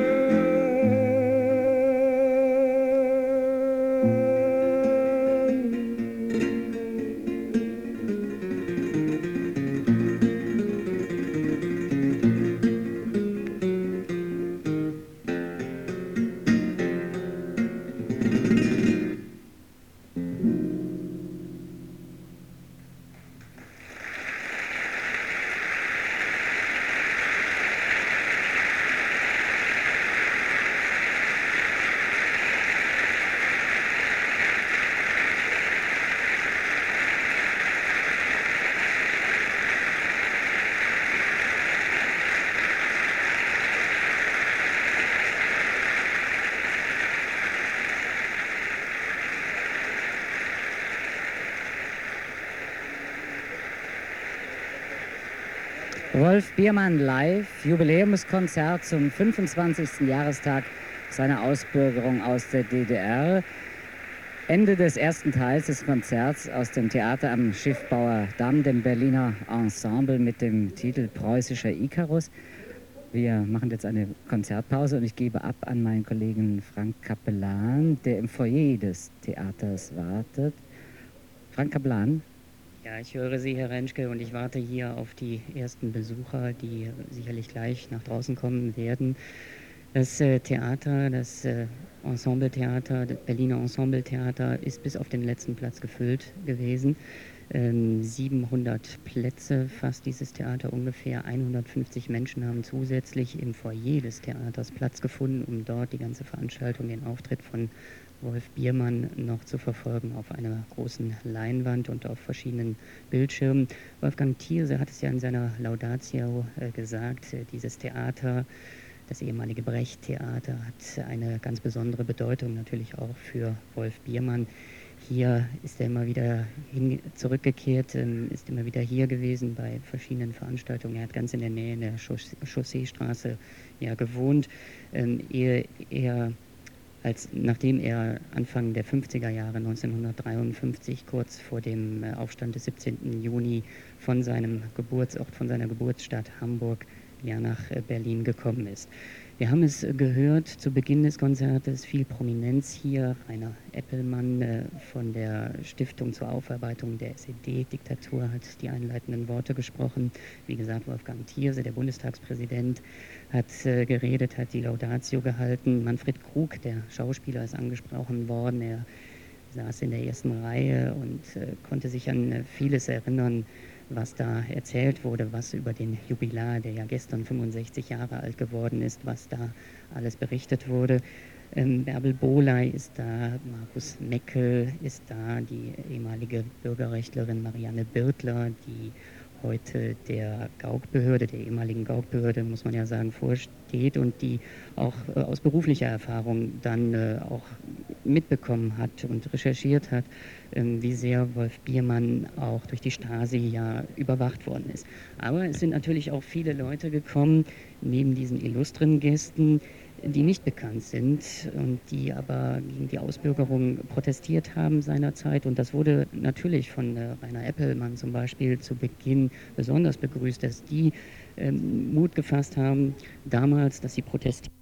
Wolf Biermann live, Jubiläumskonzert zum 25. Jahrestag seiner Ausbürgerung aus der DDR. Ende des ersten Teils des Konzerts aus dem Theater am Schiffbauer Damm, dem Berliner Ensemble mit dem Titel Preußischer Ikarus. Wir machen jetzt eine Konzertpause und ich gebe ab an meinen Kollegen Frank Capellan, der im Foyer des Theaters wartet. Frank Capellan. Ja, ich höre Sie, Herr Rentschke, und ich warte hier auf die ersten Besucher, die sicherlich gleich nach draußen kommen werden. Das Theater, das Ensembletheater, das Berliner Ensembletheater ist bis auf den letzten Platz gefüllt gewesen. 700 Plätze fasst dieses Theater ungefähr. 150 Menschen haben zusätzlich im Foyer des Theaters Platz gefunden, um dort die ganze Veranstaltung, den Auftritt von Wolf Biermann noch zu verfolgen auf einer großen Leinwand und auf verschiedenen Bildschirmen. Wolfgang Thierse hat es ja in seiner Laudatio gesagt, dieses Theater, das ehemalige Brecht-Theater, hat eine ganz besondere Bedeutung natürlich auch für Wolf Biermann. Hier ist er immer wieder zurückgekehrt, ist immer wieder hier gewesen bei verschiedenen Veranstaltungen. Er hat ganz in der Nähe in der Chausseestraße ja gewohnt, nachdem er Anfang der 50er Jahre 1953, kurz vor dem Aufstand des 17. Juni von seinem Geburtsort, von seiner Geburtsstadt Hamburg, ja nach Berlin gekommen ist. Wir haben es gehört zu Beginn des Konzertes, viel Prominenz hier. Rainer Eppelmann von der Stiftung zur Aufarbeitung der SED-Diktatur hat die einleitenden Worte gesprochen. Wie gesagt, Wolfgang Thierse, der Bundestagspräsident, hat geredet, hat die Laudatio gehalten. Manfred Krug, der Schauspieler, ist angesprochen worden. Er saß in der ersten Reihe und konnte sich an vieles erinnern, was da erzählt wurde, was über den Jubilar, der ja gestern 65 Jahre alt geworden ist, was da alles berichtet wurde. Bärbel Bohley ist da, Markus Meckel ist da, die ehemalige Bürgerrechtlerin Marianne Birtler, die heute der Gauk-Behörde, der ehemaligen Gauk-Behörde, muss man ja sagen, vorsteht und die auch aus beruflicher Erfahrung dann auch mitbekommen hat und recherchiert hat, wie sehr Wolf Biermann auch durch die Stasi ja überwacht worden ist. Aber es sind natürlich auch viele Leute gekommen, neben diesen illustren Gästen, die nicht bekannt sind und die aber gegen die Ausbürgerung protestiert haben seinerzeit. Und das wurde natürlich von Rainer Eppelmann zum Beispiel zu Beginn besonders begrüßt, dass die Mut gefasst haben damals, dass sie protestieren.